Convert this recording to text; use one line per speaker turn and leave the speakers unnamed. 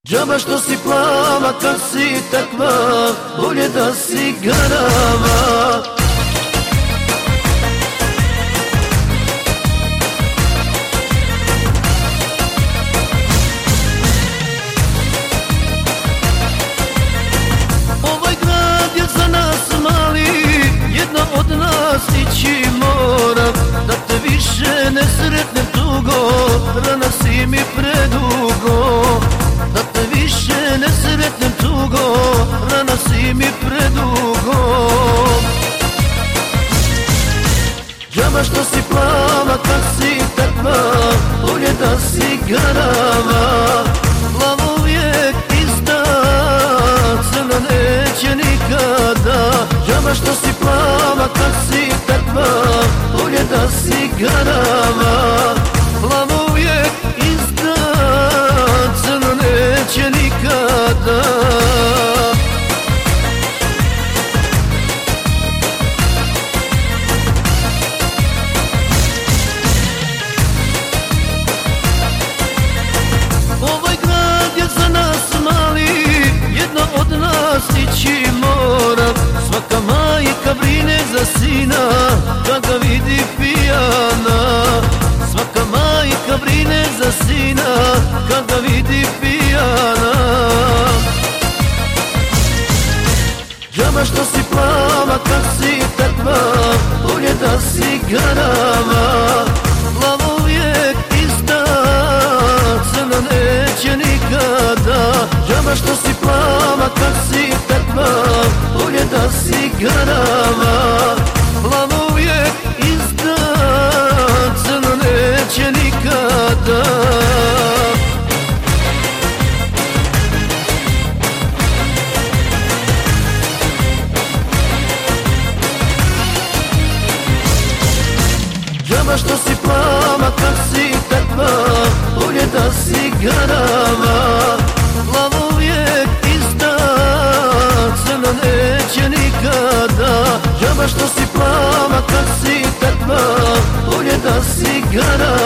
Džaba što si plava kad si takva, bolje da si garava. Ovaj grad je za nas mali, jedna od nas ići mora. Da te više ne sretnem tugo, rana si mi predugo. Da te više ne sretnem tugo, rana si mi predugo. Džaba što si plava kad si takva, bolje da si garava. Glava uvijek ista, crna neće nikada. Džaba što si plava kad si takva, bolje da si garava. Glava uvijek ista, crna neće nikada. Ovaj grad je za nas mali, jedna od nas ići mora. Svaka majka brine za sina, kad ga vidi pijana. Svaka majka brine za sina, kad ga vidi pijana. Džaba što si plava kad si takva, bolje da si garava. Glava uvijek ista, crna neće nikada. Džaba što si plava kad si takva, bolje da si garava. Glava uvijek ista, crna neće nikada. Džaba što si plava kad si takva, bolje da si garava. Glava uvijek ista, crna neće nikada. Džaba što si plava kad si takva, bolje da si garava.